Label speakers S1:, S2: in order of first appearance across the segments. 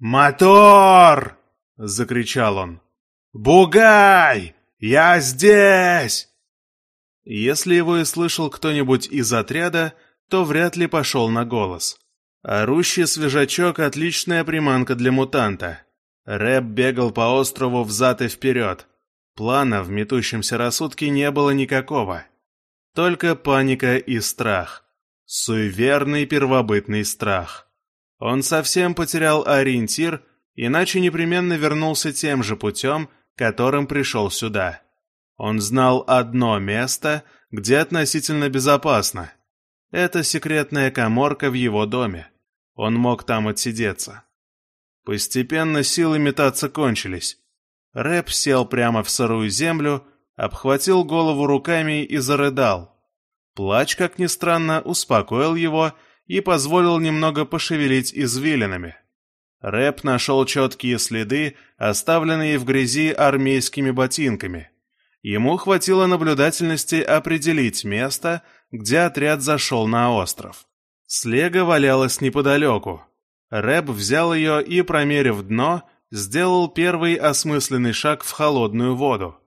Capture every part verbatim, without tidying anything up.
S1: «Мотор!» — закричал он. «Бугай! Я здесь!» Если его и слышал кто-нибудь из отряда, то вряд ли пошел на голос. Орущий свежачок — отличная приманка для мутанта. Рэб бегал по острову взад и вперед. Плана в метущемся рассудке не было никакого. Только паника и страх. Суеверный первобытный страх. Он совсем потерял ориентир, иначе непременно вернулся тем же путем, которым пришел сюда. Он знал одно место, где относительно безопасно. Это секретная каморка в его доме. Он мог там отсидеться. Постепенно силы метаться кончились. Рэб сел прямо в сырую землю, обхватил голову руками и зарыдал. Плач, как ни странно, успокоил его и позволил немного пошевелить извилинами. Рэб нашел четкие следы, оставленные в грязи армейскими ботинками. Ему хватило наблюдательности определить место, где отряд зашел на остров. Слега валялась неподалеку. Рэб взял ее и, промерив дно, сделал первый осмысленный шаг в холодную воду.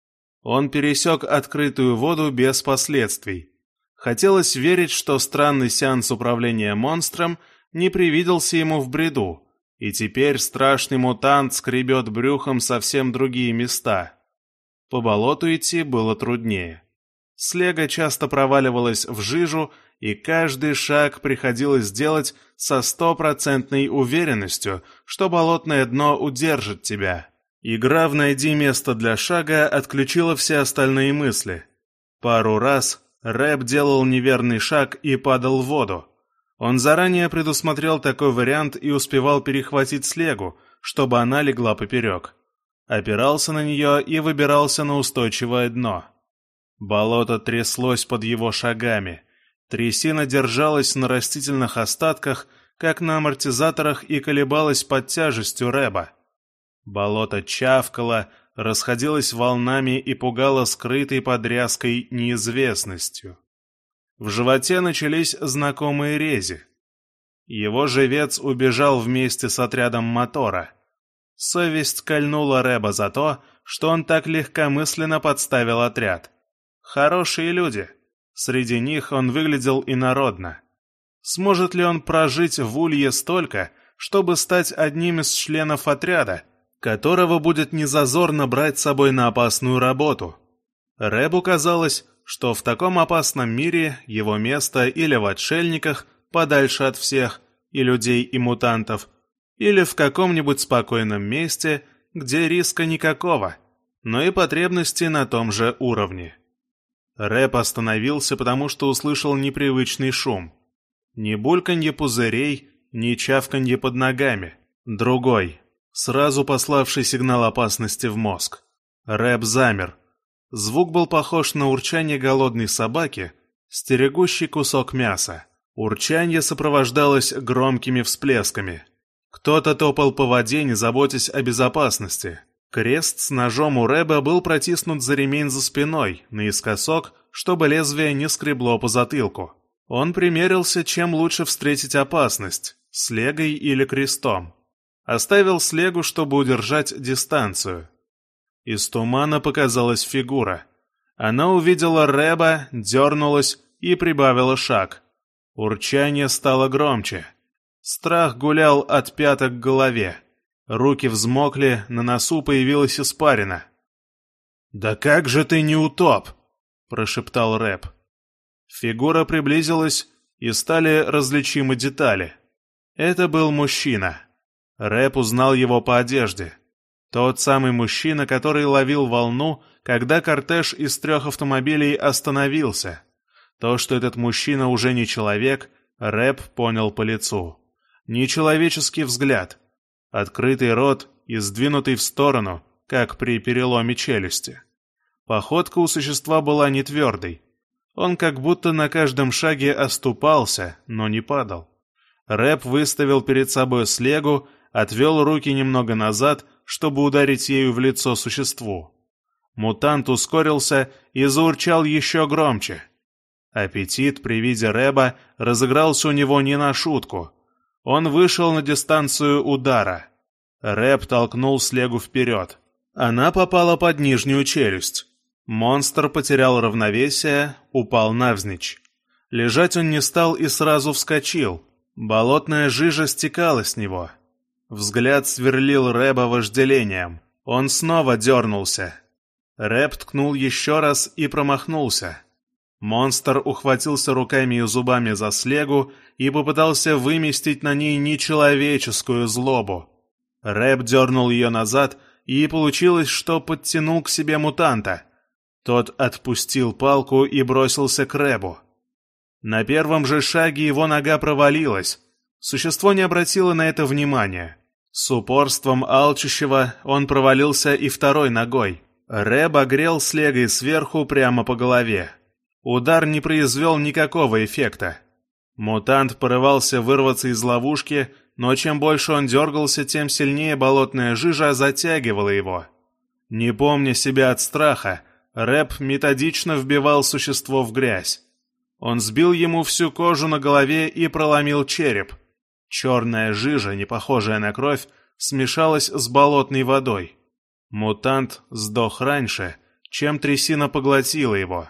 S1: Он пересек открытую воду без последствий. Хотелось верить, что странный сеанс управления монстром не привиделся ему в бреду, и теперь страшный мутант скребет брюхом совсем другие места. По болоту идти было труднее. Слега часто проваливалась в жижу, и каждый шаг приходилось делать со стопроцентной уверенностью, что болотное дно удержит тебя. Игра в «Найди место для шага» отключила все остальные мысли. Пару раз Рэб делал неверный шаг и падал в воду. Он заранее предусмотрел такой вариант и успевал перехватить слегу, чтобы она легла поперек. Опирался на нее и выбирался на устойчивое дно. Болото тряслось под его шагами. Трясина держалась на растительных остатках, как на амортизаторах, и колебалась под тяжестью Рэба. Болото чавкало, расходилось волнами и пугало скрытой под ряской неизвестностью. В животе начались знакомые рези. Его живец убежал вместе с отрядом мотора. Совесть кольнула Рэба за то, что он так легкомысленно подставил отряд. Хорошие люди. Среди них он выглядел инородно. Сможет ли он прожить в Улье столько, чтобы стать одним из членов отряда, которого будет незазорно брать с собой на опасную работу? Рэбу казалось, что в таком опасном мире его место или в отшельниках, подальше от всех, и людей, и мутантов, или в каком-нибудь спокойном месте, где риска никакого, но и потребности на том же уровне. Рэб остановился, потому что услышал непривычный шум. Ни бульканье пузырей, ни чавканье под ногами. Другой, сразу пославший сигнал опасности в мозг. Рэб замер. Звук был похож на урчание голодной собаки, стерегущей кусок мяса. Урчанье сопровождалось громкими всплесками. Кто-то топал по воде, не заботясь о безопасности. Крест с ножом у Рэба был протиснут за ремень за спиной, наискосок, чтобы лезвие не скребло по затылку. Он примерился, чем лучше встретить опасность — слегой или крестом. Оставил слегу, чтобы удержать дистанцию. Из тумана показалась фигура. Она увидела Рэба, дернулась и прибавила шаг. Урчание стало громче. Страх гулял от пяток к голове. Руки взмокли, на носу появилась испарина. «Да как же ты не утоп!» — прошептал Рэб. Фигура приблизилась, и стали различимы детали. Это был мужчина. Рэб узнал его по одежде. Тот самый мужчина, который ловил волну, когда кортеж из трех автомобилей остановился. То, что этот мужчина уже не человек, Рэб понял по лицу. Нечеловеческий взгляд. Открытый рот и сдвинутый в сторону, как при переломе челюсти. Походка у существа была не твердой. Он как будто на каждом шаге оступался, но не падал. Рэб выставил перед собой слегу, отвел руки немного назад, чтобы ударить ею в лицо существу. Мутант ускорился и заурчал еще громче. Аппетит при виде Рэба разыгрался у него не на шутку. Он вышел на дистанцию удара. Рэб толкнул Слегу вперед. Она попала под нижнюю челюсть. Монстр потерял равновесие, упал навзничь. Лежать он не стал и сразу вскочил. Болотная жижа стекала с него. Взгляд сверлил Рэба вожделением. Он снова дернулся. Рэб ткнул еще раз и промахнулся. Монстр ухватился руками и зубами за Слегу и попытался выместить на ней нечеловеческую злобу. Рэб дернул ее назад, и получилось, что подтянул к себе мутанта. Тот отпустил палку и бросился к Рэбу. На первом же шаге его нога провалилась. Существо не обратило на это внимания. С упорством алчущего он провалился и второй ногой. Рэб огрел Слегой сверху прямо по голове. Удар не произвел никакого эффекта. Мутант порывался вырваться из ловушки, но чем больше он дергался, тем сильнее болотная жижа затягивала его. Не помня себя от страха, Рэб методично вбивал существо в грязь. Он сбил ему всю кожу на голове и проломил череп. Черная жижа, не похожая на кровь, смешалась с болотной водой. Мутант сдох раньше, чем трясина поглотила его.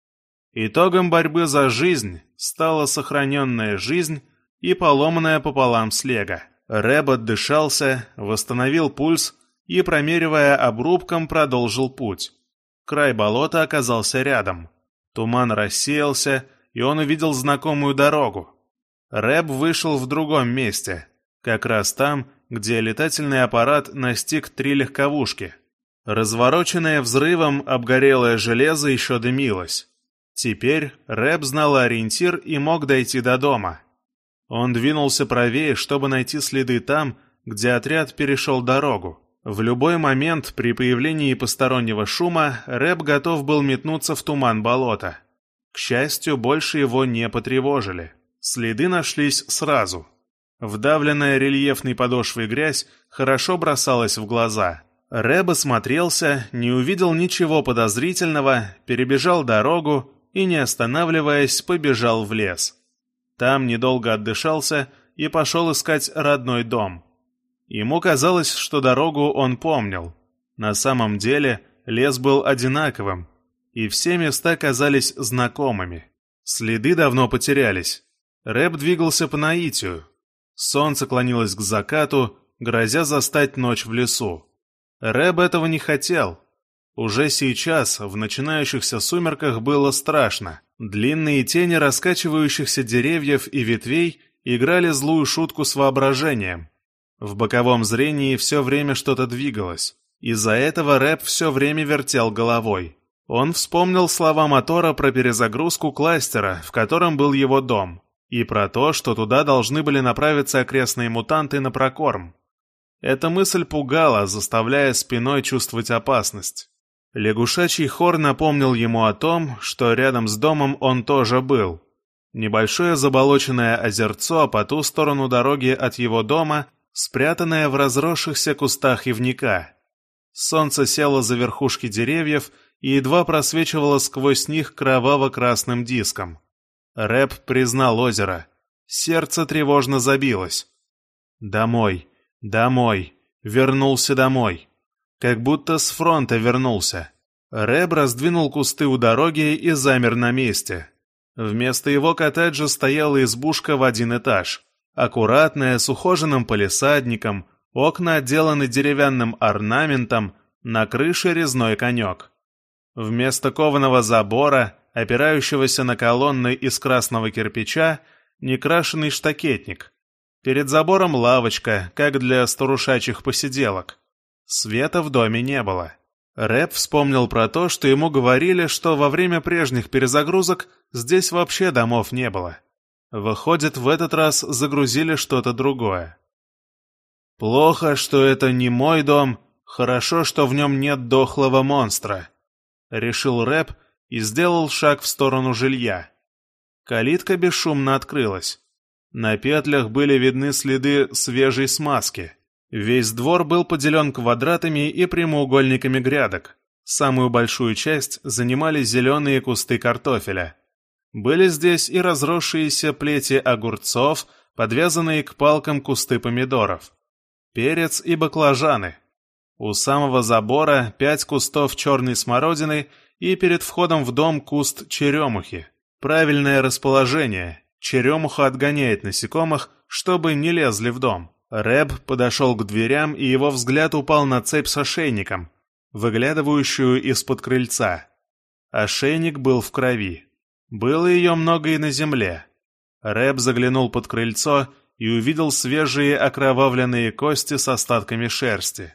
S1: Итогом борьбы за жизнь стала сохраненная жизнь и поломанная пополам Слега. Рэб отдышался, восстановил пульс и, промеривая обрубком, продолжил путь. Край болота оказался рядом. Туман рассеялся, и он увидел знакомую дорогу. Рэб вышел в другом месте, как раз там, где летательный аппарат настиг три легковушки. Развороченное взрывом обгорелое железо еще дымилось. Теперь Рэб знал ориентир и мог дойти до дома. Он двинулся правее, чтобы найти следы там, где отряд перешел дорогу. В любой момент при появлении постороннего шума Рэб готов был метнуться в туман болота. К счастью, больше его не потревожили. Следы нашлись сразу. Вдавленная рельефной подошвой грязь хорошо бросалась в глаза. Рэб осмотрелся, не увидел ничего подозрительного, перебежал дорогу и, не останавливаясь, побежал в лес. Там недолго отдышался и пошел искать родной дом. Ему казалось, что дорогу он помнил. На самом деле лес был одинаковым, и все места казались знакомыми. Следы давно потерялись. Рэб двигался по наитию. Солнце клонилось к закату, грозя застать ночь в лесу. Рэб этого не хотел. Уже сейчас, в начинающихся сумерках, было страшно. Длинные тени раскачивающихся деревьев и ветвей играли злую шутку с воображением. В боковом зрении все время что-то двигалось. Из-за этого Рэб все время вертел головой. Он вспомнил слова мотора про перезагрузку кластера, в котором был его дом, и про то, что туда должны были направиться окрестные мутанты на прокорм. Эта мысль пугала, заставляя спиной чувствовать опасность. Лягушачий хор напомнил ему о том, что рядом с домом он тоже был. Небольшое заболоченное озерцо по ту сторону дороги от его дома, спрятанное в разросшихся кустах ивника. Солнце село за верхушки деревьев и едва просвечивало сквозь них кроваво-красным диском. Рэб признал озеро. Сердце тревожно забилось. Домой, домой, вернулся домой. Как будто с фронта вернулся. Рэб раздвинул кусты у дороги и замер на месте. Вместо его коттеджа стояла избушка в один этаж. Аккуратная, с ухоженным палисадником, окна отделаны деревянным орнаментом, на крыше резной конек. Вместо кованого забора, опирающегося на колонны из красного кирпича, некрашенный штакетник. Перед забором лавочка, как для старушачьих посиделок. Света в доме не было. Рэб вспомнил про то, что ему говорили, что во время прежних перезагрузок здесь вообще домов не было. Выходит, в этот раз загрузили что-то другое. «Плохо, что это не мой дом, хорошо, что в нем нет дохлого монстра», — решил Рэб и сделал шаг в сторону жилья. Калитка бесшумно открылась. На петлях были видны следы свежей смазки. Весь двор был поделен квадратами и прямоугольниками грядок. Самую большую часть занимали зеленые кусты картофеля. Были здесь и разросшиеся плети огурцов, подвязанные к палкам кусты помидоров. перец и баклажаны. У самого забора пять кустов черной смородины и перед входом в дом куст черемухи. Правильное расположение. Черемуха отгоняет насекомых, чтобы не лезли в дом. Рэб подошел к дверям, и его взгляд упал на цепь с ошейником, выглядывающую из-под крыльца. Ошейник был в крови. Было ее много и на земле. Рэб заглянул под крыльцо и увидел свежие окровавленные кости с остатками шерсти.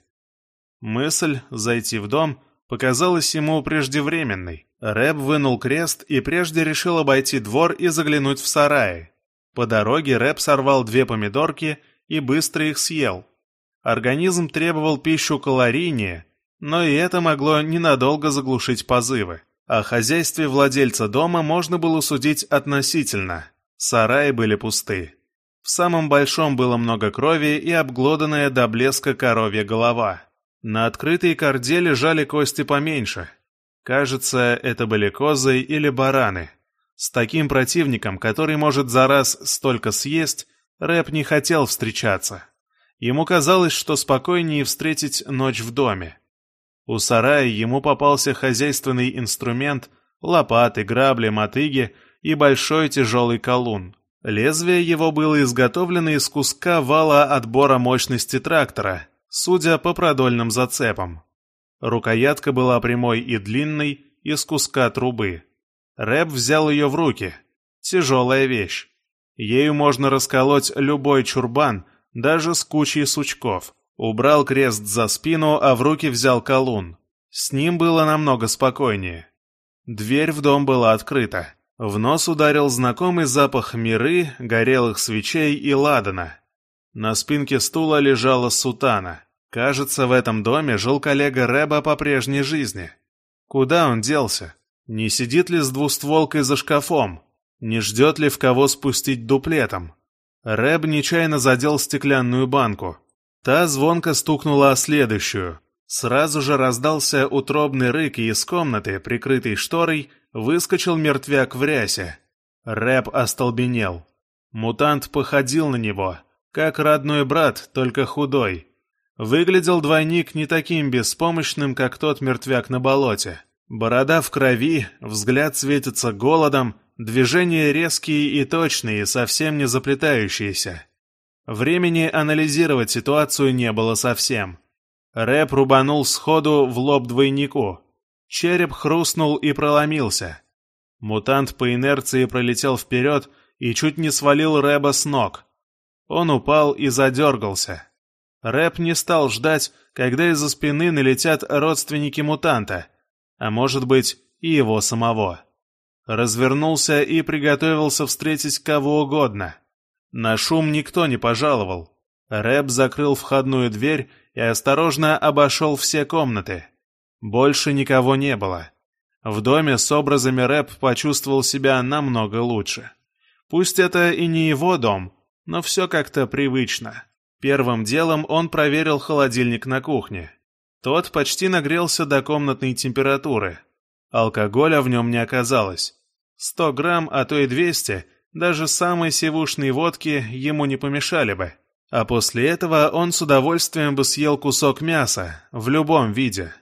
S1: Мысль зайти в дом показалась ему преждевременной. Рэб вынул крест и прежде решил обойти двор и заглянуть в сараи. По дороге Рэб сорвал две помидорки и быстро их съел. Организм требовал пищу калорийнее, но и это могло ненадолго заглушить позывы. О хозяйстве владельца дома можно было судить относительно. Сараи были пусты. В самом большом было много крови и обглоданная до блеска коровья голова. На открытой корде лежали кости поменьше. Кажется, это были козы или бараны. С таким противником, который может за раз столько съесть, Рэб не хотел встречаться. Ему казалось, что спокойнее встретить ночь в доме. У сарая ему попался хозяйственный инструмент, лопаты, грабли, мотыги и большой тяжелый колун. Лезвие его было изготовлено из куска вала отбора мощности трактора, судя по продольным зацепам. Рукоятка была прямой и длинной, из куска трубы. Рэб взял ее в руки. Тяжелая вещь. Ею можно расколоть любой чурбан, даже с кучей сучков. Убрал крест за спину, а в руки взял колун. С ним было намного спокойнее. Дверь в дом была открыта. В нос ударил знакомый запах миры, горелых свечей и ладана. На спинке стула лежала сутана. Кажется, в этом доме жил коллега Рэба по прежней жизни. Куда он делся? Не сидит ли с двустволкой за шкафом? Не ждет ли в кого спустить дуплетом? Рэб нечаянно задел стеклянную банку. Та звонко стукнула о следующую. Сразу же раздался утробный рык, и из комнаты, прикрытой шторой, выскочил мертвяк в рясе. Рэб остолбенел. Мутант походил на него, как родной брат, только худой. Выглядел двойник не таким беспомощным, как тот мертвяк на болоте. Борода в крови, взгляд светится голодом, движения резкие и точные, совсем не заплетающиеся. Времени анализировать ситуацию не было совсем. Рэб рубанул сходу в лоб двойнику. Череп хрустнул и проломился. Мутант по инерции пролетел вперед и чуть не свалил Рэба с ног. Он упал и задергался. Рэб не стал ждать, когда из-за спины налетят родственники мутанта, а может быть и его самого. Развернулся и приготовился встретить кого угодно. На шум никто не пожаловал. Рэб закрыл входную дверь и осторожно обошел все комнаты. Больше никого не было. В доме с образами Рэб почувствовал себя намного лучше. Пусть это и не его дом, но все как-то привычно. Первым делом он проверил холодильник на кухне. Тот почти нагрелся до комнатной температуры. Алкоголя в нем не оказалось. Сто грамм, а то и двести, даже самой сивушной водки ему не помешали бы. А после этого он с удовольствием бы съел кусок мяса, в любом виде.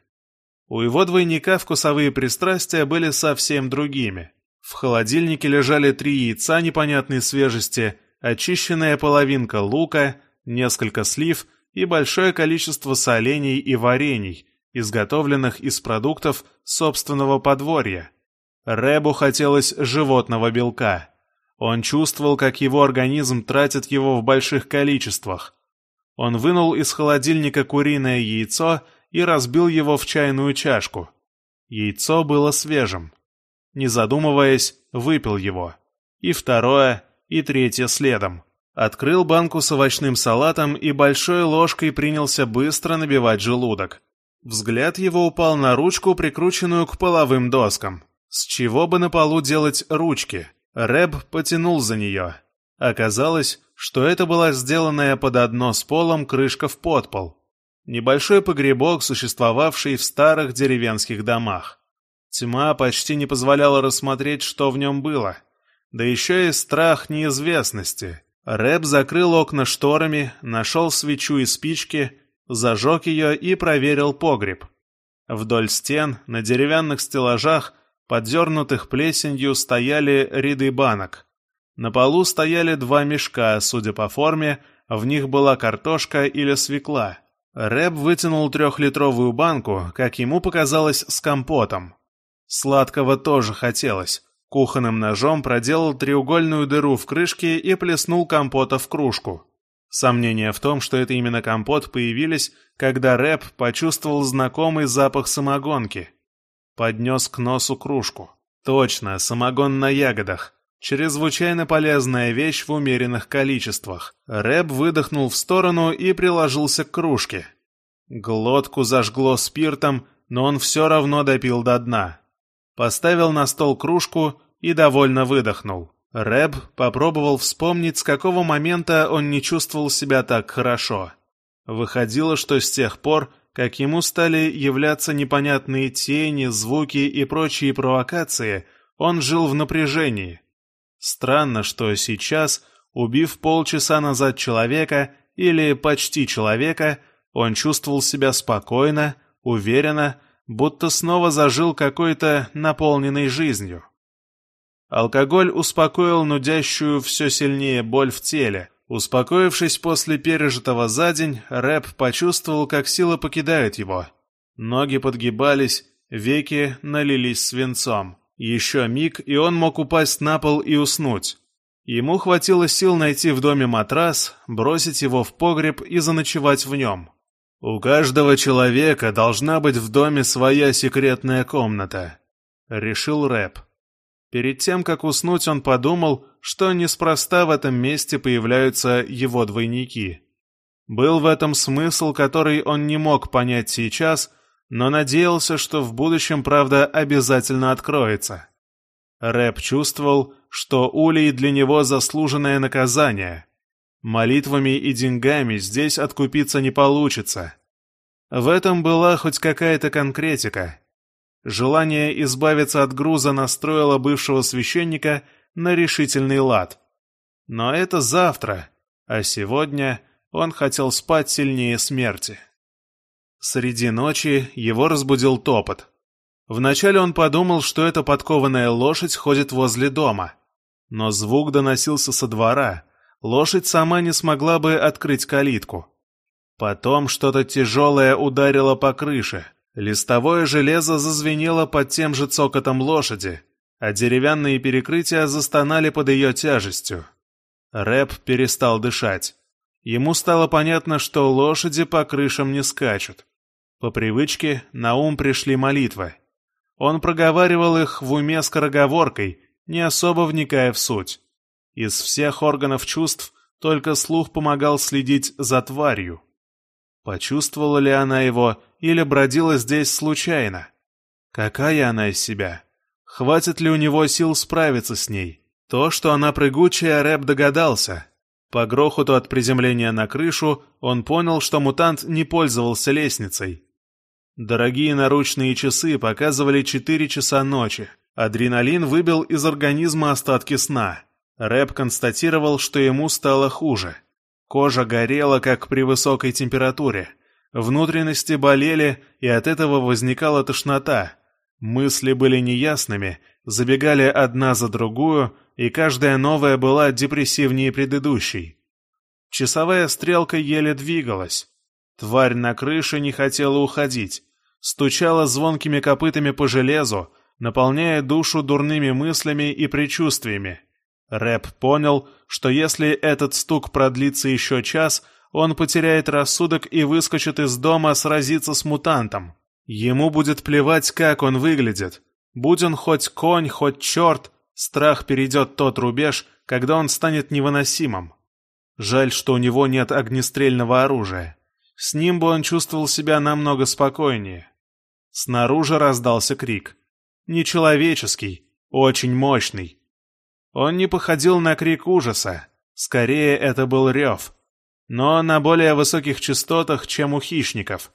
S1: У его двойника вкусовые пристрастия были совсем другими. В холодильнике лежали три яйца непонятной свежести, очищенная половинка лука, несколько слив и большое количество солений и варений, изготовленных из продуктов собственного подворья. Рэбу хотелось животного белка. Он чувствовал, как его организм тратит его в больших количествах. Он вынул из холодильника куриное яйцо и разбил его в чайную чашку. Яйцо было свежим. Не задумываясь, выпил его. И второе, и третье следом. Открыл банку с овощным салатом и большой ложкой принялся быстро набивать желудок. Взгляд его упал на ручку, прикрученную к половым доскам. С чего бы на полу делать ручки? Рэб потянул за нее. Оказалось, что это была сделанная под одно с полом крышка в подпол. Небольшой погребок, существовавший в старых деревенских домах. Тьма почти не позволяла рассмотреть, что в нем было. Да еще и страх неизвестности. Рэп закрыл окна шторами, нашел свечу и спички, зажег ее и проверил погреб. Вдоль стен, на деревянных стеллажах, поддернутых плесенью, стояли ряды банок. На полу стояли два мешка, судя по форме, в них была картошка или свекла. Рэп вытянул трехлитровую банку, как ему показалось, с компотом. Сладкого тоже хотелось. Кухонным ножом проделал треугольную дыру в крышке и плеснул компота в кружку. Сомнения в том, что это именно компот, появились, когда Рэп почувствовал знакомый запах самогонки. Поднес к носу кружку. Точно, самогон на ягодах. Чрезвычайно полезная вещь в умеренных количествах. Рэп выдохнул в сторону и приложился к кружке. Глотку зажгло спиртом, но он все равно допил до дна. Поставил на стол кружку и довольно выдохнул. Рэп попробовал вспомнить, с какого момента он не чувствовал себя так хорошо. Выходило, что с тех пор, как ему стали являться непонятные тени, звуки и прочие провокации, он жил в напряжении. Странно, что сейчас, убив полчаса назад человека, или почти человека, он чувствовал себя спокойно, уверенно, будто снова зажил какой-то наполненной жизнью. Алкоголь успокоил нудящую все сильнее боль в теле. Успокоившись после пережитого за день, Рэп почувствовал, как силы покидают его. Ноги подгибались, веки налились свинцом. Еще миг, и он мог упасть на пол и уснуть. Ему хватило сил найти в доме матрас, бросить его в погреб и заночевать в нем. «У каждого человека должна быть в доме своя секретная комната», — решил Рэп. Перед тем, как уснуть, он подумал, что неспроста в этом месте появляются его двойники. Был в этом смысл, который он не мог понять сейчас, но надеялся, что в будущем правда обязательно откроется. Рэп чувствовал, что улей для него заслуженное наказание. Молитвами и деньгами здесь откупиться не получится. В этом была хоть какая-то конкретика. Желание избавиться от груза настроило бывшего священника на решительный лад. Но это завтра, а сегодня он хотел спать сильнее смерти. Среди ночи его разбудил топот. Вначале он подумал, что эта подкованная лошадь ходит возле дома. Но звук доносился со двора. Лошадь сама не смогла бы открыть калитку. Потом что-то тяжелое ударило по крыше. Листовое железо зазвенело под тем же цокотом лошади, а деревянные перекрытия застонали под ее тяжестью. Рэп перестал дышать. Ему стало понятно, что лошади по крышам не скачут. По привычке на ум пришли молитвы. Он проговаривал их в уме скороговоркой, не особо вникая в суть. Из всех органов чувств только слух помогал следить за тварью. Почувствовала ли она его или бродила здесь случайно? Какая она из себя? Хватит ли у него сил справиться с ней? То, что она прыгучая, Рэп догадался. По грохоту от приземления на крышу он понял, что мутант не пользовался лестницей. Дорогие наручные часы показывали четыре часа ночи. Адреналин выбил из организма остатки сна. Рэп констатировал, что ему стало хуже. Кожа горела, как при высокой температуре. Внутренности болели, и от этого возникала тошнота. Мысли были неясными, забегали одна за другую, и каждая новая была депрессивнее предыдущей. Часовая стрелка еле двигалась. Тварь на крыше не хотела уходить. Стучала звонкими копытами по железу, наполняя душу дурными мыслями и предчувствиями. Рэп понял, что если этот стук продлится еще час, он потеряет рассудок и выскочит из дома сразиться с мутантом. Ему будет плевать, как он выглядит. Будь он хоть конь, хоть черт, страх перейдет тот рубеж, когда он станет невыносимым. Жаль, что у него нет огнестрельного оружия. С ним бы он чувствовал себя намного спокойнее. Снаружи раздался крик. Нечеловеческий, очень мощный. Он не походил на крик ужаса, скорее это был рев, но на более высоких частотах, чем у хищников.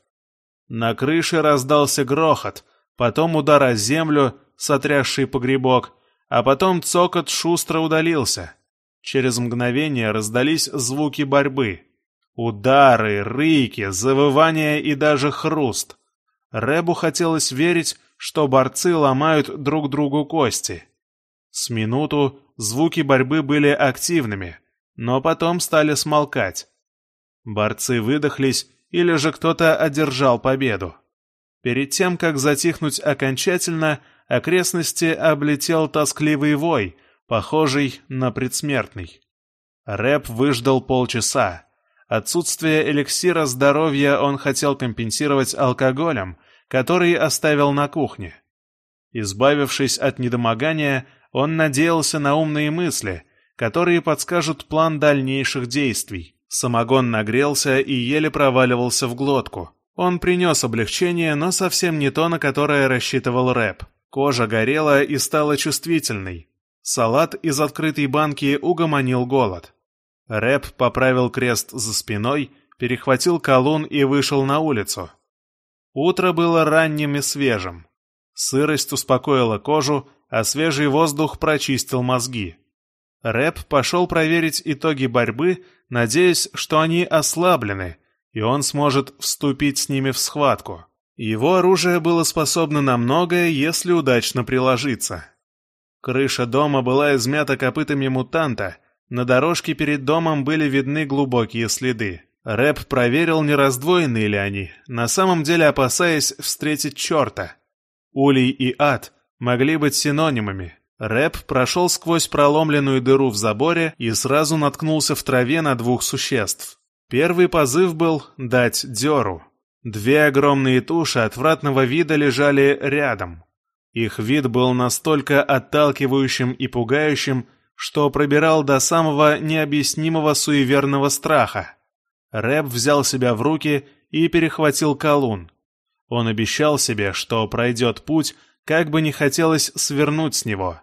S1: На крыше раздался грохот, потом удар о землю, сотрясший погребок, а потом цокот шустро удалился. Через мгновение раздались звуки борьбы. Удары, рыки, завывания и даже хруст. Рэбу хотелось верить, что борцы ломают друг другу кости. С минуту звуки борьбы были активными, но потом стали смолкать. Борцы выдохлись, или же кто-то одержал победу. Перед тем, как затихнуть окончательно, окрестности облетел тоскливый вой, похожий на предсмертный. Рэб выждал полчаса. Отсутствие эликсира здоровья он хотел компенсировать алкоголем, который оставил на кухне. Избавившись от недомогания, он надеялся на умные мысли, которые подскажут план дальнейших действий. Самогон нагрелся и еле проваливался в глотку. Он принес облегчение, но совсем не то, на которое рассчитывал Рэб. Кожа горела и стала чувствительной. Салат из открытой банки угомонил голод. Рэб поправил крест за спиной, перехватил колун и вышел на улицу. Утро было ранним и свежим. Сырость успокоила кожу, а свежий воздух прочистил мозги. Рэб пошел проверить итоги борьбы, надеясь, что они ослаблены, и он сможет вступить с ними в схватку. Его оружие было способно на многое, если удачно приложиться. Крыша дома была измята копытами мутанта, на дорожке перед домом были видны глубокие следы. Рэб проверил, не раздвоены ли они, на самом деле опасаясь встретить черта. Улей и ад могли быть синонимами. Рэб прошел сквозь проломленную дыру в заборе и сразу наткнулся в траве на двух существ. Первый позыв был дать дёру. Две огромные туши отвратного вида лежали рядом. Их вид был настолько отталкивающим и пугающим, что пробирал до самого необъяснимого суеверного страха. Рэб взял себя в руки и перехватил колун. Он обещал себе, что пройдет путь, как бы не хотелось свернуть с него.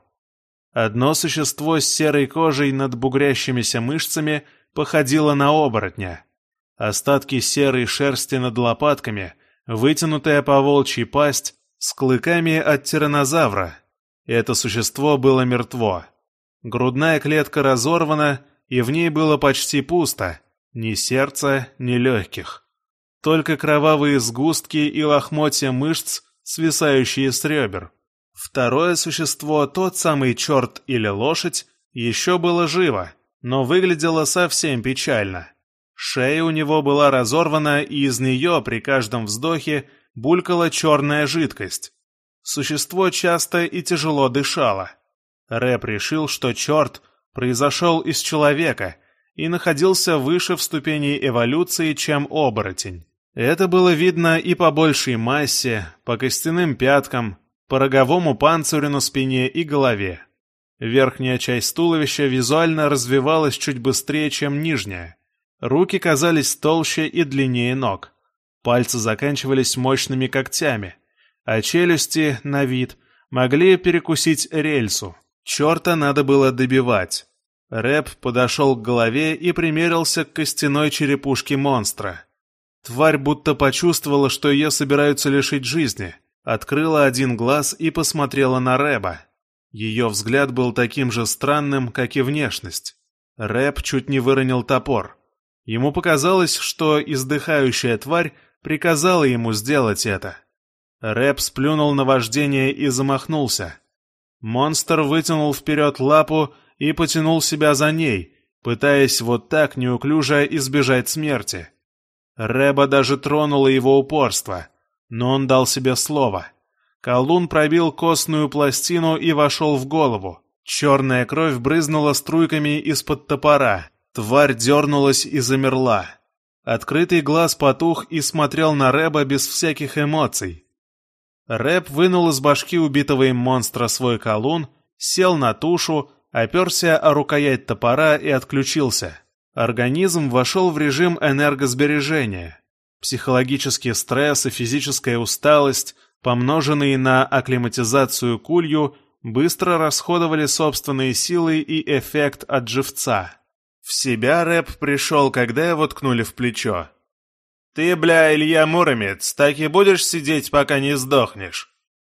S1: Одно существо с серой кожей над бугрящимися мышцами походило на оборотня. Остатки серой шерсти над лопатками, вытянутая по волчьей пасть, с клыками от тираннозавра. Это существо было мертво. Грудная клетка разорвана, и в ней было почти пусто, ни сердца, ни легких. Только кровавые сгустки и лохмотья мышц, свисающие с ребер. Второе существо, тот самый черт или лошадь, еще было живо, но выглядело совсем печально. Шея у него была разорвана, и из нее при каждом вздохе булькала черная жидкость. Существо часто и тяжело дышало. Рэб решил, что черт произошел из человека и находился выше в ступени эволюции, чем оборотень. Это было видно и по большей массе, по костяным пяткам, по роговому панцирю на спине и голове. Верхняя часть туловища визуально развивалась чуть быстрее, чем нижняя. Руки казались толще и длиннее ног. Пальцы заканчивались мощными когтями, а челюсти, на вид, могли перекусить рельсу. Черта надо было добивать. Рэб подошел к голове и примерился к костяной черепушке монстра. Тварь будто почувствовала, что ее собираются лишить жизни. Открыла один глаз и посмотрела на Рэба. Ее взгляд был таким же странным, как и внешность. Рэб чуть не выронил топор. Ему показалось, что издыхающая тварь приказала ему сделать это. Рэб сплюнул на вождение и замахнулся. Монстр вытянул вперед лапу и потянул себя за ней, пытаясь вот так неуклюже избежать смерти. Рэба даже тронуло его упорство, но он дал себе слово. Колун пробил костную пластину и вошел в голову. Черная кровь брызнула струйками из-под топора. Тварь дернулась и замерла. Открытый глаз потух и смотрел на Рэба без всяких эмоций. Рэб вынул из башки убитого им монстра свой колун, сел на тушу, оперся о рукоять топора и отключился. Организм вошел в режим энергосбережения. Психологический стресс и физическая усталость, помноженные на акклиматизацию кулью, быстро расходовали собственные силы и эффект от живца. В себя Рэб пришел, когда его ткнули в плечо. «Ты, бля, Илья Муромец, так и будешь сидеть, пока не сдохнешь?»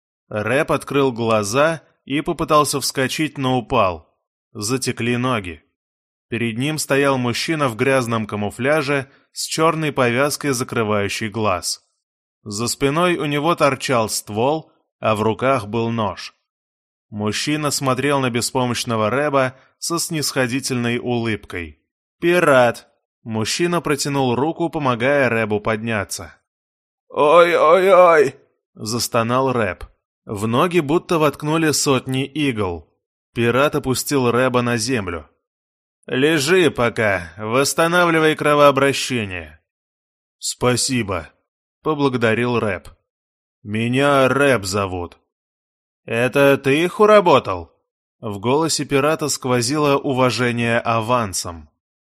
S1: Рэб открыл глаза и попытался вскочить, но упал. Затекли ноги. Перед ним стоял мужчина в грязном камуфляже с черной повязкой, закрывающей глаз. За спиной у него торчал ствол, а в руках был нож. Мужчина смотрел на беспомощного Рэба со снисходительной улыбкой. «Пират!» Мужчина протянул руку, помогая Рэбу подняться. «Ой-ой-ой!» — застонал Рэб. В ноги будто воткнули сотни игл. Пират опустил Рэба на землю. «Лежи пока, восстанавливай кровообращение». «Спасибо», — поблагодарил Рэб. «Меня Рэб зовут». «Это ты их уработал?» В голосе пирата сквозило уважение авансом.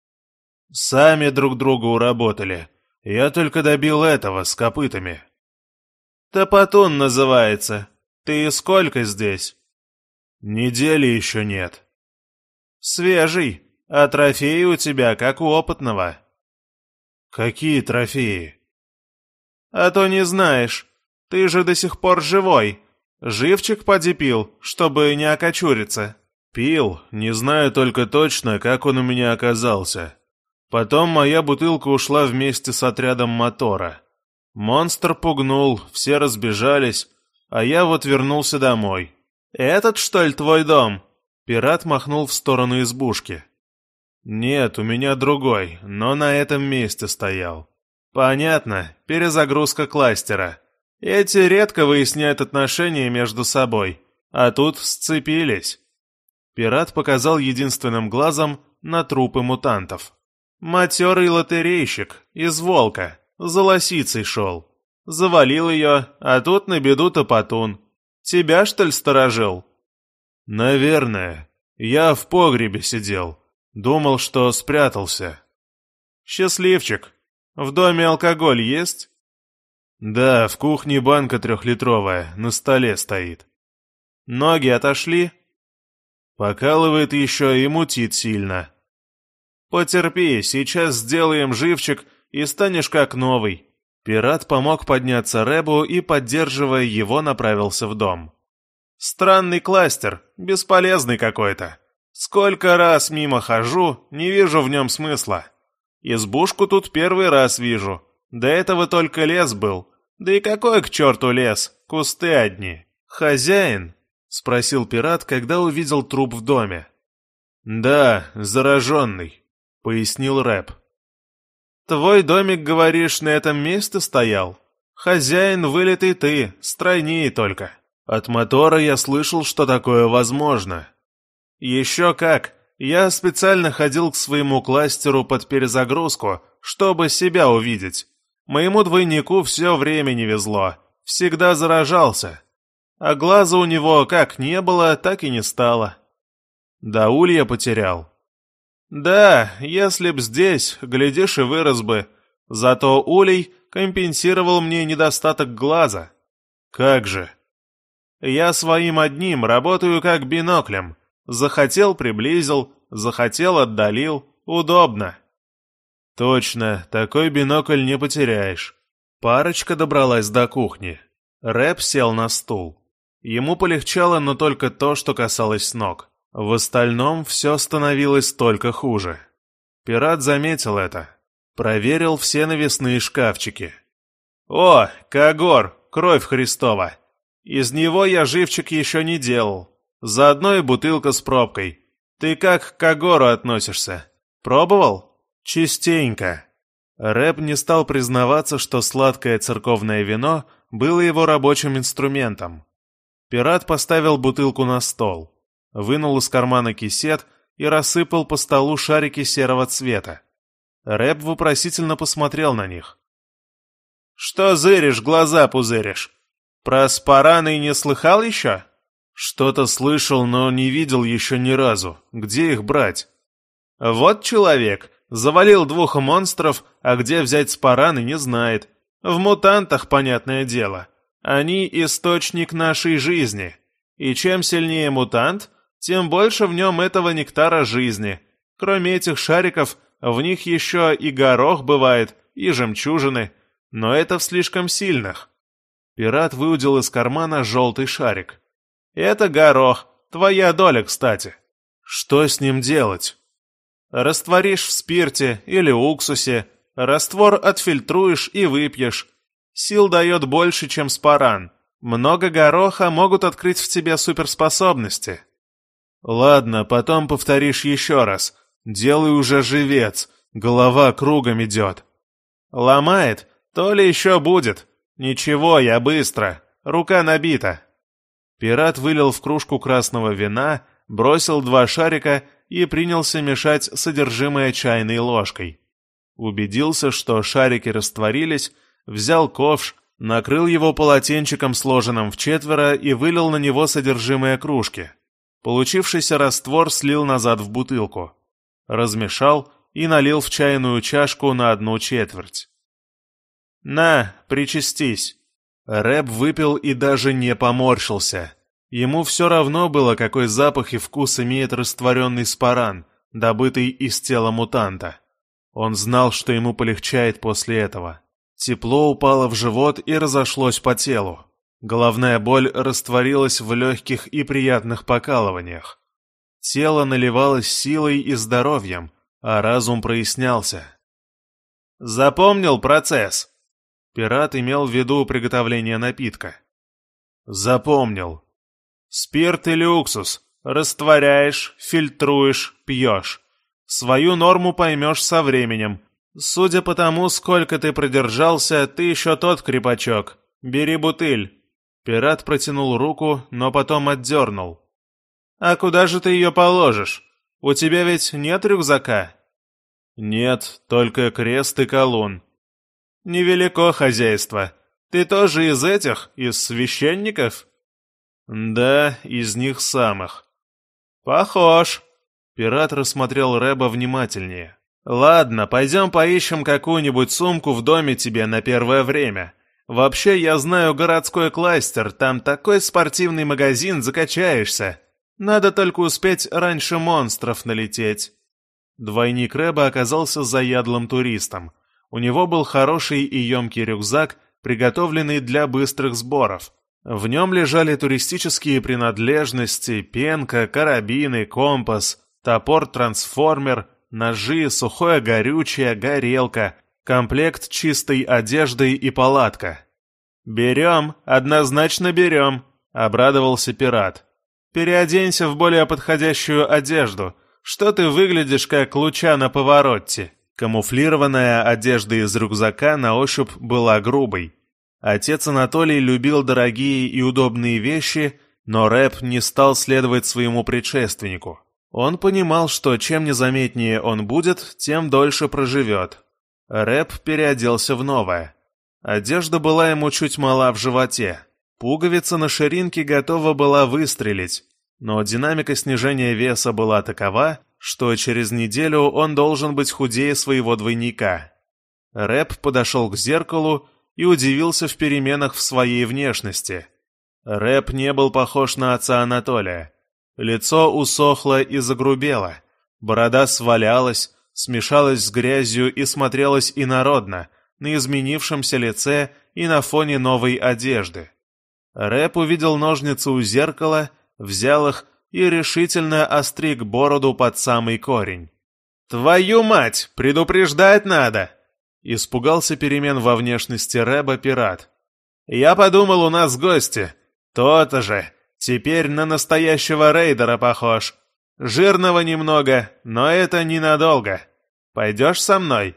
S1: «Сами друг друга уработали. Я только добил этого с копытами». «Топотун называется. Ты сколько здесь?» «Недели еще нет». «Свежий, а трофеи у тебя как у опытного». «Какие трофеи?» «А то не знаешь. Ты же до сих пор живой. Живчик поди пил, чтобы не окочуриться». «Пил, не знаю только точно, как он у меня оказался. Потом моя бутылка ушла вместе с отрядом мотора. Монстр пугнул, все разбежались, а я вот вернулся домой». «Этот, что ли, твой дом?» Пират махнул в сторону избушки. «Нет, у меня другой, но на этом месте стоял». «Понятно, перезагрузка кластера. Эти редко выясняют отношения между собой, а тут сцепились». Пират показал единственным глазом на трупы мутантов. «Матерый лотерейщик из Волка, за лосицей шел. Завалил ее, а тут на беду топотун. Тебя, что ли, сторожил?» «Наверное. Я в погребе сидел. Думал, что спрятался». «Счастливчик. В доме алкоголь есть?» «Да, в кухне банка трехлитровая, на столе стоит». «Ноги отошли?» «Покалывает еще и мутит сильно». «Потерпи, сейчас сделаем живчик и станешь как новый». Пират помог подняться Рэбу и, поддерживая его, направился в дом. «Странный кластер, бесполезный какой-то. Сколько раз мимо хожу, не вижу в нем смысла. Избушку тут первый раз вижу. До этого только лес был. Да и какой к черту лес, кусты одни. Хозяин?» — спросил пират, когда увидел труп в доме. «Да, зараженный», — пояснил Рэб. «Твой домик, говоришь, на этом месте стоял? Хозяин вылитый ты, стройнее только. От мотора я слышал, что такое возможно». «Еще как. Я специально ходил к своему кластеру под перезагрузку, чтобы себя увидеть. Моему двойнику все время не везло, всегда заражался. А глаза у него как не было, так и не стало». «Да улья потерял». «Да, если б здесь, глядишь, и вырос бы. Зато улей компенсировал мне недостаток глаза». «Как же?» «Я своим одним работаю как биноклем. Захотел — приблизил, захотел — отдалил. Удобно». «Точно, такой бинокль не потеряешь». Парочка добралась до кухни. Рэб сел на стул. Ему полегчало, но только то, что касалось ног. В остальном все становилось только хуже. Пират заметил это. Проверил все навесные шкафчики. «О, Кагор, кровь Христова! Из него я живчик еще не делал. Заодно и бутылка с пробкой. Ты как к Кагору относишься? Пробовал?» «Частенько». Рэб не стал признаваться, что сладкое церковное вино было его рабочим инструментом. Пират поставил бутылку на стол, вынул из кармана кисет и рассыпал по столу шарики серого цвета. Рэб вопросительно посмотрел на них. «Что зыришь, глаза пузыришь? Про спараны не слыхал еще?» «Что-то слышал, но не видел еще ни разу. Где их брать?» «Вот человек, завалил двух монстров, а где взять спараны не знает. В мутантах, понятное дело. Они источник нашей жизни. И чем сильнее мутант, тем больше в нем этого нектара жизни. Кроме этих шариков, в них еще и горох бывает, и жемчужины. Но это в слишком сильных». Пират выудил из кармана желтый шарик. «Это горох. Твоя доля, кстати». «Что с ним делать?» Растворишь в спирте или уксусе, раствор отфильтруешь и выпьешь. Сил дает больше, чем спаран. Много гороха могут открыть в тебе суперспособности. Ладно, потом повторишь еще раз. Делай уже живец, голова кругом идет. Ломает, то ли еще будет. Ничего, я быстро, рука набита. Пират вылил в кружку красного вина, бросил два шарика и принялся мешать содержимое чайной ложкой. Убедился, что шарики растворились, взял ковш, накрыл его полотенчиком, сложенным вчетверо, и вылил на него содержимое кружки. Получившийся раствор слил назад в бутылку. Размешал и налил в чайную чашку на одну четверть. «На, причастись». Рэб выпил и даже не поморщился. Ему все равно было, какой запах и вкус имеет растворенный спаран, добытый из тела мутанта. Он знал, что ему полегчает после этого. Тепло упало в живот и разошлось по телу. Головная боль растворилась в легких и приятных покалываниях. Тело наливалось силой и здоровьем, а разум прояснялся. «Запомнил процесс?» Пират имел в виду приготовление напитка. «Запомнил. Спирт или уксус. Растворяешь, фильтруешь, пьешь. Свою норму поймешь со временем. Судя по тому, сколько ты продержался, ты еще тот крепачок. Бери бутыль». Пират протянул руку, но потом отдернул. «А куда же ты ее положишь? У тебя ведь нет рюкзака?» «Нет, только крест и колун». «Невелико хозяйство. Ты тоже из этих, из священников?» «Да, из них самых». «Похож». Пират рассмотрел Рэба внимательнее. «Ладно, пойдем поищем какую-нибудь сумку в доме тебе на первое время. Вообще, я знаю городской кластер, там такой спортивный магазин, закачаешься. Надо только успеть раньше монстров налететь». Двойник Рэба оказался заядлым туристом. У него был хороший и емкий рюкзак, приготовленный для быстрых сборов. В нем лежали туристические принадлежности, пенка, карабины, компас, топор-трансформер, ножи, сухое горючее, горелка, комплект чистой одежды и палатка. «Берем, однозначно берем», — обрадовался пират. «Переоденься в более подходящую одежду. Что ты выглядишь, как Луча на Паваротти?» Камуфлированная одежда из рюкзака на ощупь была грубой. Отец Анатолий любил дорогие и удобные вещи, но Рэб не стал следовать своему предшественнику. Он понимал, что чем незаметнее он будет, тем дольше проживет. Рэб переоделся в новое. Одежда была ему чуть мала в животе. Пуговица на ширинке готова была выстрелить, но динамика снижения веса была такова, что через неделю он должен быть худее своего двойника. Рэб подошел к зеркалу и удивился в переменах в своей внешности. Рэб не был похож на отца Анатолия. Лицо усохло и загрубело, борода свалялась, смешалась с грязью и смотрелась инородно, на изменившемся лице и на фоне новой одежды. Рэб увидел ножницы у зеркала, взял их и решительно остриг бороду под самый корень. «Твою мать, предупреждать надо!» Испугался перемен во внешности Рэба пират. «Я подумал, у нас гости. То-то же, теперь на настоящего рейдера похож. Жирного немного, но это ненадолго. Пойдешь со мной?»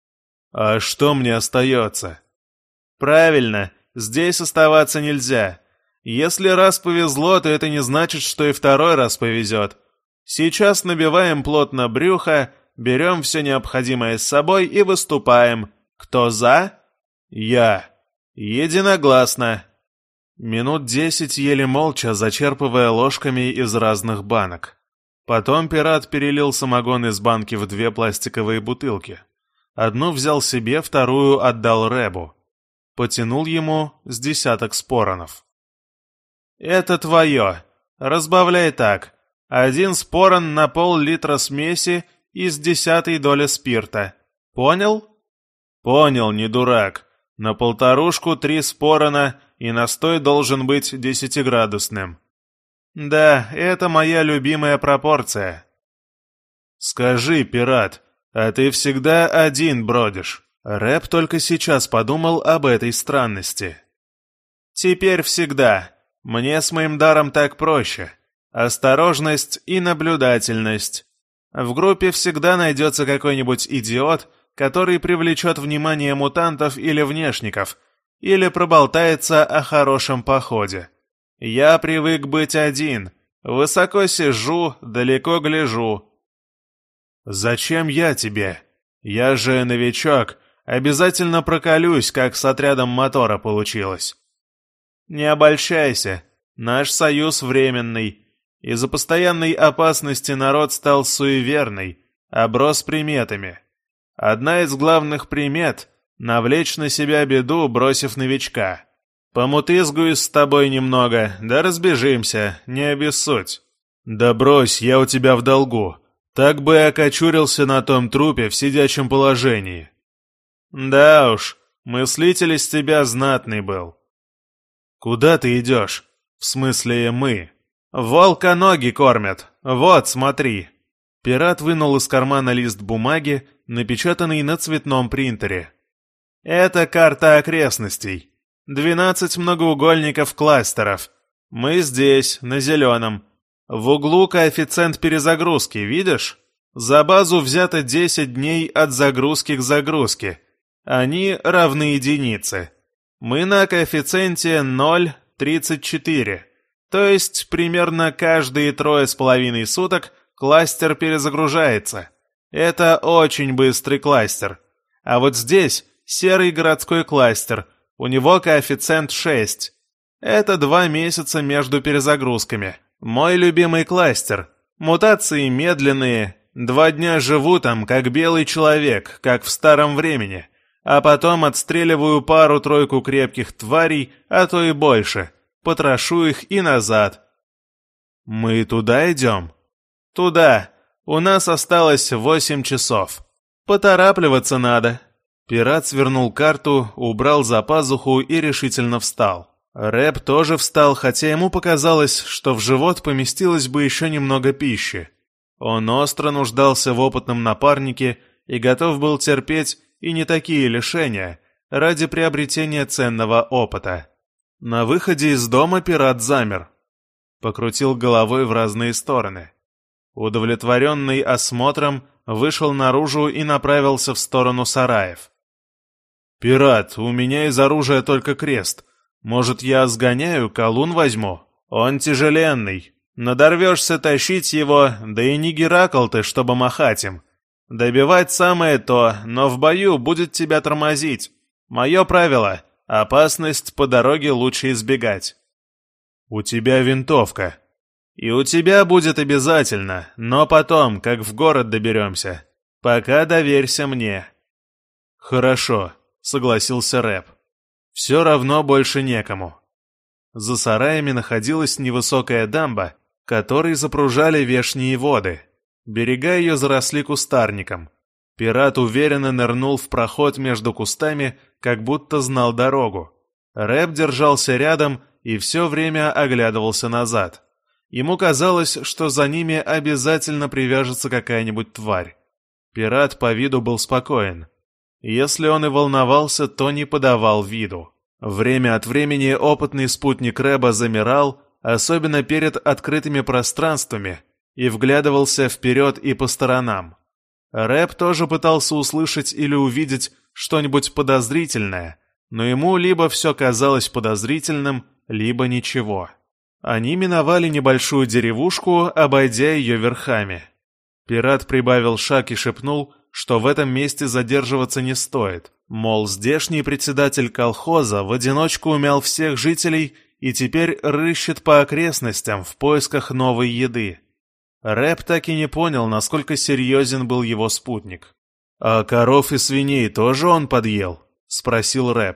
S1: «А что мне остается?» «Правильно, здесь оставаться нельзя. Если раз повезло, то это не значит, что и второй раз повезет. Сейчас набиваем плотно брюхо, берем все необходимое с собой и выступаем. Кто за?» «Я». «Единогласно». Минут десять ели молча, зачерпывая ложками из разных банок. Потом пират перелил самогон из банки в две пластиковые бутылки. Одну взял себе, вторую отдал Рэбу. Потянул ему с десяток споронов. «Это твое. Разбавляй так. Один спорон на пол-литра смеси из десятой доли спирта. Понял?» «Понял, не дурак. На полторушку три спорона, и настой должен быть десятиградусным». «Да, это моя любимая пропорция». «Скажи, пират, а ты всегда один бродишь?» Рэп только сейчас подумал об этой странности. «Теперь всегда. Мне с моим даром так проще. Осторожность и наблюдательность. В группе всегда найдется какой-нибудь идиот, который привлечет внимание мутантов или внешников, или проболтается о хорошем походе. Я привык быть один. Высоко сижу, далеко гляжу». «Зачем я тебе? Я же новичок, обязательно проколюсь, как с отрядом мотора получилось». «Не обольщайся, наш союз временный. Из-за постоянной опасности народ стал суеверный, оброс приметами. Одна из главных примет — навлечь на себя беду, бросив новичка. Помутызгуюсь с тобой немного, да разбежимся, не обессудь». «Да брось, я у тебя в долгу. Так бы и окочурился на том трупе в сидячем положении». «Да уж, мыслитель из тебя знатный был». «Куда ты идешь? В смысле, мы?» «Волка ноги кормят. Вот, смотри». Пират вынул из кармана лист бумаги, напечатанный на цветном принтере. «Это карта окрестностей. Двенадцать многоугольников кластеров. Мы здесь, на зеленом. В углу коэффициент перезагрузки, видишь? За базу взято десять дней от загрузки к загрузке. Они равны единице. Мы на коэффициенте ноль целых тридцать четыре. То есть примерно каждые трое с половиной суток кластер перезагружается. Это очень быстрый кластер. А вот здесь серый городской кластер. У него коэффициент шесть. Это два месяца между перезагрузками. Мой любимый кластер. Мутации медленные. Два дня живу там, как белый человек, как в старом времени. А потом отстреливаю пару-тройку крепких тварей, а то и больше. Потрошу их и назад». «Мы туда идем?» «Туда. У нас осталось восемь часов. Поторапливаться надо». Пират свернул карту, убрал за пазуху и решительно встал. Рэп тоже встал, хотя ему показалось, что в живот поместилось бы еще немного пищи. Он остро нуждался в опытном напарнике и готов был терпеть и не такие лишения ради приобретения ценного опыта. На выходе из дома пират замер. Покрутил головой в разные стороны. Удовлетворенный осмотром, вышел наружу и направился в сторону сараев. «Пират, у меня из оружия только крест. Может, я сгоняю, колун возьму? Он тяжеленный. Надорвешься тащить его, да и не Геракл ты, чтобы махать им. Добивать самое то, но в бою будет тебя тормозить. Мое правило — опасность по дороге лучше избегать». «У тебя винтовка». «И у тебя будет обязательно, но потом, как в город доберемся. Пока доверься мне». «Хорошо», — согласился Рэп. «Все равно больше некому». За сараями находилась невысокая дамба, которой запружали вешние воды. Берега ее заросли кустарником. Пират уверенно нырнул в проход между кустами, как будто знал дорогу. Рэп держался рядом и все время оглядывался назад. Ему казалось, что за ними обязательно привяжется какая-нибудь тварь. Пират по виду был спокоен. Если он и волновался, то не подавал виду. Время от времени опытный спутник Рэба замирал, особенно перед открытыми пространствами, и вглядывался вперед и по сторонам. Рэб тоже пытался услышать или увидеть что-нибудь подозрительное, но ему либо все казалось подозрительным, либо ничего. Они миновали небольшую деревушку, обойдя ее верхами. Пират прибавил шаг и шепнул, что в этом месте задерживаться не стоит. Мол, здешний председатель колхоза в одиночку умял всех жителей и теперь рыщет по окрестностям в поисках новой еды. Рэп так и не понял, насколько серьезен был его спутник. «А коров и свиней тоже он подъел?» — спросил Рэп.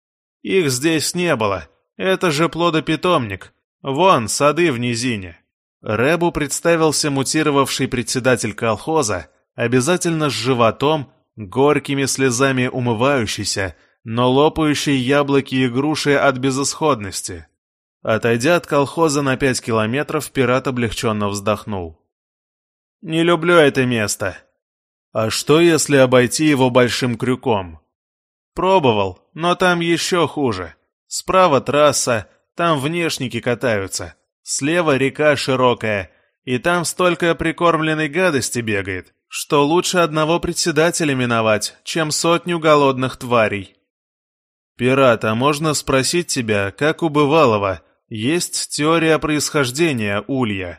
S1: «Их здесь не было. Это же плодопитомник. Вон, сады в низине». Рэбу представился мутировавший председатель колхоза, обязательно с животом, горькими слезами умывающийся, но лопающий яблоки и груши от безысходности. Отойдя от колхоза на пять километров, пират облегченно вздохнул. Не люблю это место. А что, если обойти его большим крюком? Пробовал, но там еще хуже. Справа трасса, там внешники катаются. Слева река широкая, и там столько прикормленной гадости бегает, что лучше одного председателя миновать, чем сотню голодных тварей. Пират, а можно спросить тебя, как у бывалого, есть теория происхождения улья?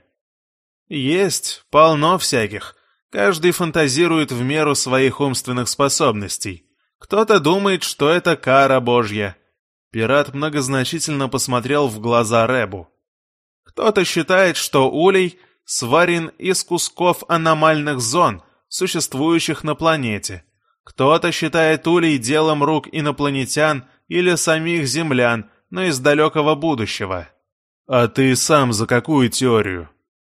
S1: Есть, полно всяких. Каждый фантазирует в меру своих умственных способностей. Кто-то думает, что это кара божья. Пират многозначительно посмотрел в глаза Рэбу. Кто-то считает, что улей сварен из кусков аномальных зон, существующих на планете. Кто-то считает улей делом рук инопланетян или самих землян, но из далекого будущего. А ты сам за какую теорию?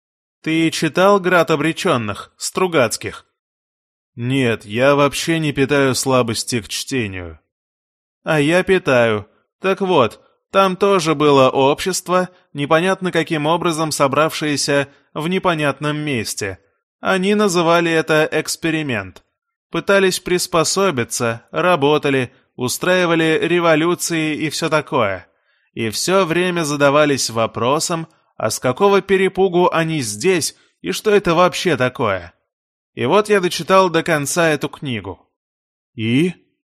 S1: Ты читал «Град обреченных» Стругацких? Нет, я вообще не питаю слабости к чтению. А я питаю. Так вот, там тоже было общество, непонятно каким образом собравшееся в непонятном месте. Они называли это эксперимент. Пытались приспособиться, работали, устраивали революции и все такое. И все время задавались вопросом, а с какого перепугу они здесь и что это вообще такое? И вот я дочитал до конца эту книгу. И?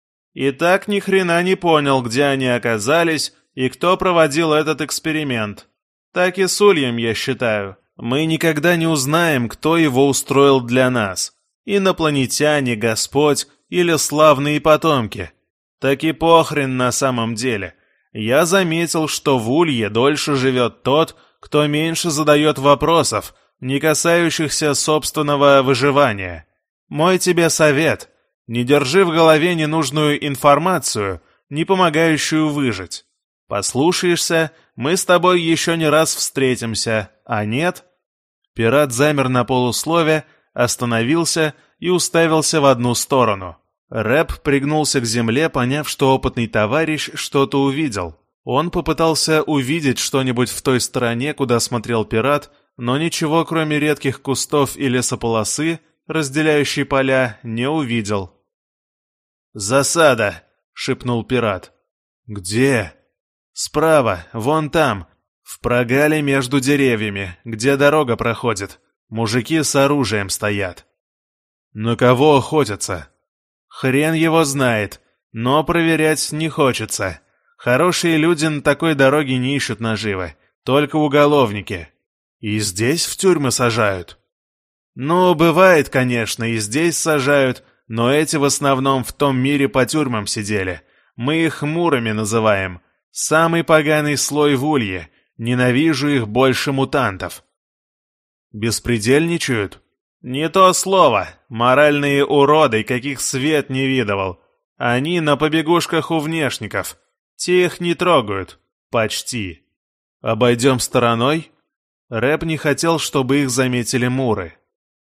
S1: И так ни хрена не понял, где они оказались и кто проводил этот эксперимент. Так и с ульем, я считаю. Мы никогда не узнаем, кто его устроил для нас. Инопланетяне, Господь или славные потомки. Так и похрен на самом деле. Я заметил, что в улье дольше живет тот, кто меньше задает вопросов, не касающихся собственного выживания. Мой тебе совет – не держи в голове ненужную информацию, не помогающую выжить. Послушаешься, мы с тобой еще не раз встретимся, а нет? Пират замер на полуслове, остановился и уставился в одну сторону. Рэб пригнулся к земле, поняв, что опытный товарищ что-то увидел. Он попытался увидеть что-нибудь в той стороне, куда смотрел пират, но ничего, кроме редких кустов и лесополосы, разделяющей поля, не увидел. «Засада!» — шепнул пират. «Где?» «Справа, вон там, в прогале между деревьями, где дорога проходит. Мужики с оружием стоят». «На кого охотятся?» «Хрен его знает, но проверять не хочется. Хорошие люди на такой дороге не ищут наживы, только уголовники. И здесь в тюрьмы сажают?» «Ну, бывает, конечно, и здесь сажают, но эти в основном в том мире по тюрьмам сидели. Мы их мурами называем. Самый поганый слой в улье. Ненавижу их больше мутантов». «Беспредельничают?» «Не то слово. Моральные уроды, каких свет не видывал. Они на побегушках у внешников. Те их не трогают. Почти. Обойдем стороной?» Рэб не хотел, чтобы их заметили муры.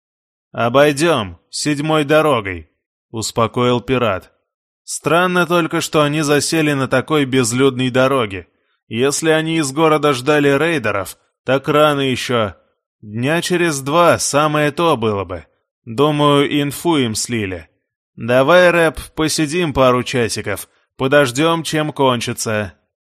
S1: «Обойдем, седьмой дорогой», — успокоил пират. «Странно только, что они засели на такой безлюдной дороге. Если они из города ждали рейдеров, так рано еще. Дня через два самое то было бы. Думаю, инфу им слили. Давай, Рэб, посидим пару часиков, подождем, чем кончится».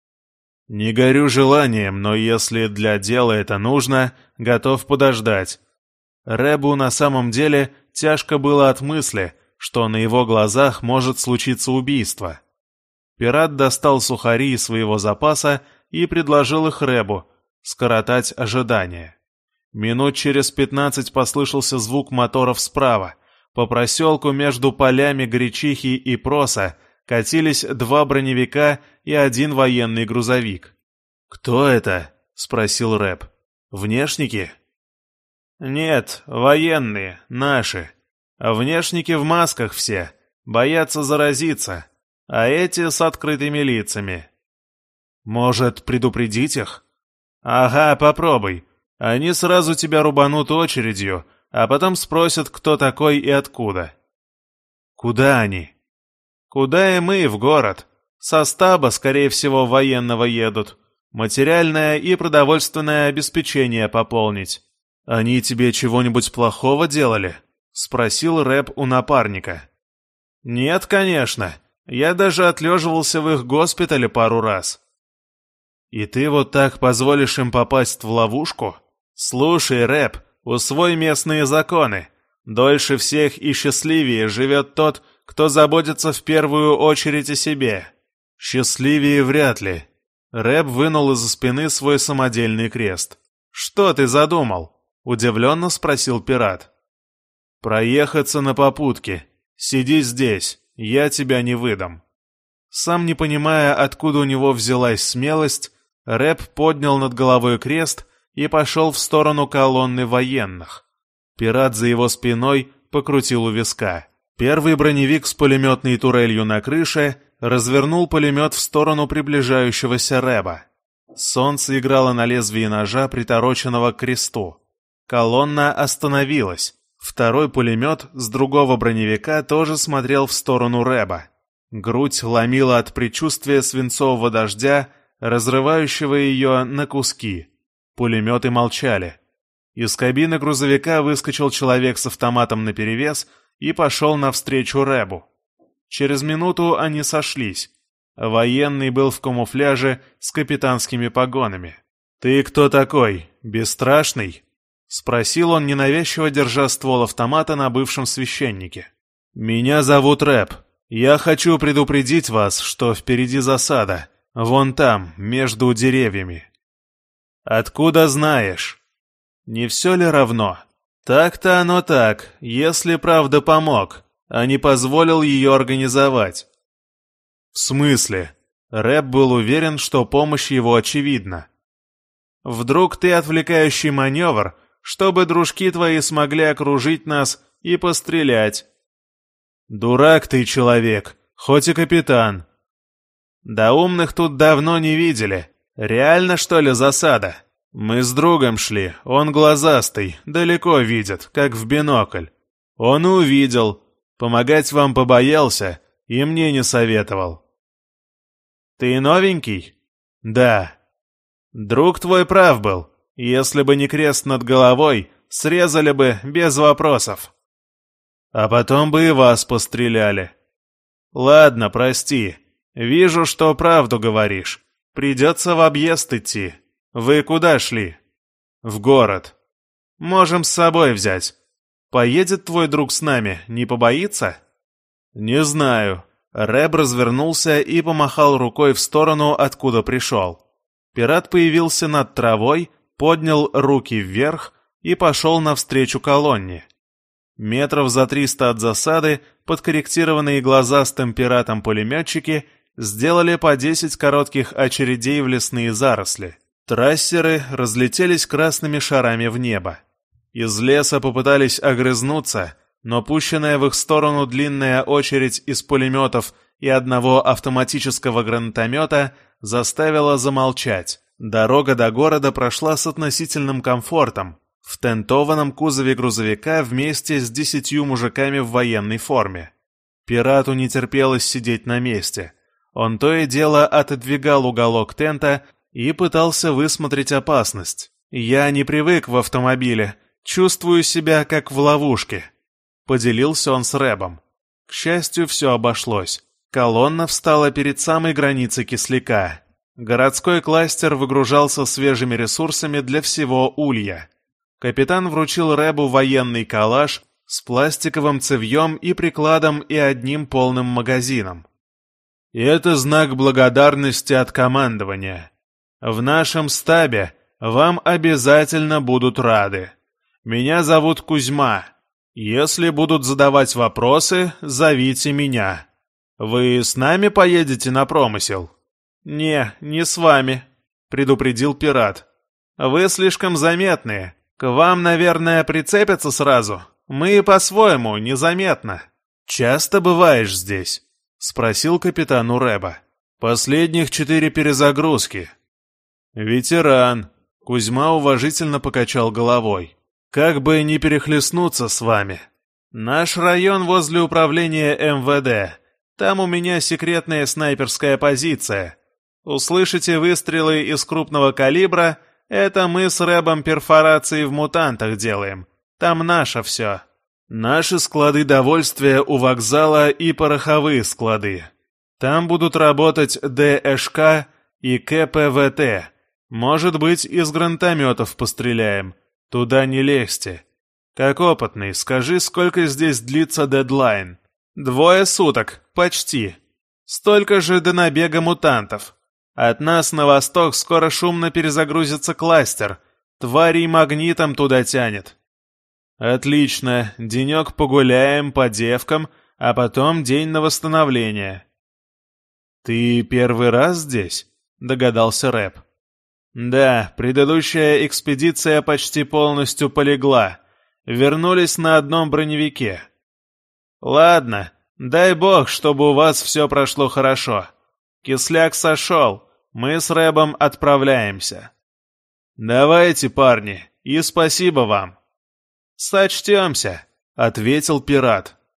S1: «Не горю желанием, но если для дела это нужно, готов подождать». Рэбу на самом деле тяжко было от мысли, что на его глазах может случиться убийство. Пират достал сухари из своего запаса и предложил их Рэбу, скоротать ожидание. Минут через пятнадцать послышался звук моторов справа. По проселку между полями Гречихи и Проса катились два броневика и один военный грузовик. «Кто это?» — спросил Рэб. «Внешники?» «Нет, военные, наши. А внешники в масках все, боятся заразиться, а эти с открытыми лицами». «Может, предупредить их?» «Ага, попробуй. Они сразу тебя рубанут очередью, а потом спросят, кто такой и откуда». «Куда они?» «Куда и мы, в город. Со стаба, скорее всего, военного едут. Материальное и продовольственное обеспечение пополнить. «Они тебе чего-нибудь плохого делали?» — спросил Рэб у напарника. «Нет, конечно. Я даже отлеживался в их госпитале пару раз». «И ты вот так позволишь им попасть в ловушку? Слушай, Рэб, усвой местные законы. Дольше всех и счастливее живет тот, кто заботится в первую очередь о себе». «Счастливее вряд ли». Рэб вынул из-за спины свой самодельный крест. «Что ты задумал?» — удивленно спросил пират. «Проехаться на попутке. Сиди здесь, я тебя не выдам». Сам не понимая, откуда у него взялась смелость, Рэб поднял над головой крест и пошел в сторону колонны военных. Пират за его спиной покрутил у виска. Первый броневик с пулеметной турелью на крыше развернул пулемет в сторону приближающегося Рэба. Солнце играло на лезвии ножа, притороченного к кресту. Колонна остановилась. Второй пулемет с другого броневика тоже смотрел в сторону Рэба. Грудь ломила от предчувствия свинцового дождя, разрывающего ее на куски. Пулеметы молчали. Из кабины грузовика выскочил человек с автоматом наперевес и пошел навстречу Рэбу. Через минуту они сошлись. Военный был в камуфляже с капитанскими погонами. «Ты кто такой? Бесстрашный?» — спросил он, ненавязчиво держа ствол автомата на бывшем священнике. «Меня зовут Рэб. Я хочу предупредить вас, что впереди засада. Вон там, между деревьями». «Откуда знаешь?» «Не все ли равно?» «Так-то оно так, если правда помог, а не позволил ее организовать». «В смысле?» Рэб был уверен, что помощь его очевидна. «Вдруг ты отвлекающий маневр, чтобы дружки твои смогли окружить нас и пострелять?» «Дурак ты человек, хоть и капитан». «Да умных тут давно не видели. Реально, что ли, засада? Мы с другом шли, он глазастый, далеко видит, как в бинокль. Он увидел, помогать вам побоялся и мне не советовал». «Ты новенький?» «Да». «Друг твой прав был. Если бы не крест над головой, срезали бы без вопросов. А потом бы и вас постреляли». «Ладно, прости. Вижу, что правду говоришь. Придется в объезд идти. Вы куда шли?» «В город». «Можем с собой взять. Поедет твой друг с нами, не побоится?» «Не знаю». Рэб развернулся и помахал рукой в сторону, откуда пришел. Пират появился над травой, поднял руки вверх и пошел навстречу колонне. Метров за триста от засады подкорректированные глазастым пиратом-пулеметчики сделали по десять коротких очередей в лесные заросли. Трассеры разлетелись красными шарами в небо. Из леса попытались огрызнуться, но пущенная в их сторону длинная очередь из пулеметов и одного автоматического гранатомета заставила замолчать. Дорога до города прошла с относительным комфортом, в тентованном кузове грузовика вместе с десятью мужиками в военной форме. Пирату не терпелось сидеть на месте. Он то и дело отодвигал уголок тента и пытался высмотреть опасность. «Я не привык в автомобиле, чувствую себя как в ловушке», — поделился он с Рэбом. К счастью, все обошлось. Колонна встала перед самой границей кисляка. Городской кластер выгружался свежими ресурсами для всего Улья. Капитан вручил Рэбу военный калаш с пластиковым цевьем и прикладом и одним полным магазином. «И это знак благодарности от командования. В нашем стабе вам обязательно будут рады. Меня зовут Кузьма. Если будут задавать вопросы, зовите меня. Вы с нами поедете на промысел?» «Не, не с вами», — предупредил пират. «Вы слишком заметные. К вам, наверное, прицепятся сразу. Мы по-своему, незаметно». «Часто бываешь здесь?» — спросил капитан у Рэба. «Последних четыре перезагрузки». «Ветеран», — Кузьма уважительно покачал головой. «Как бы не перехлестнуться с вами. Наш район возле управления эм вэ дэ. Там у меня секретная снайперская позиция. Услышите выстрелы из крупного калибра, Это мы с Рэбом перфорации в мутантах делаем. Там наше все. Наши склады довольствия у вокзала и пороховые склады. Там будут работать ДШК и КПВТ. Может быть, из гранатометов постреляем. Туда не лезьте. Как опытный, скажи, сколько здесь длится дедлайн? Двое суток, почти. Столько же до набега мутантов. От нас на восток скоро шумно перезагрузится кластер. Тварей магнитом туда тянет. Отлично, денек погуляем по девкам, а потом день на восстановление. Ты первый раз здесь? Догадался Рэб. Да, предыдущая экспедиция почти полностью полегла. Вернулись на одном броневике. Ладно, дай бог, чтобы у вас все прошло хорошо. Кисляк сошел, мы с Рэбом отправляемся. Давайте, парни, и спасибо вам. Сочтемся, ответил пират.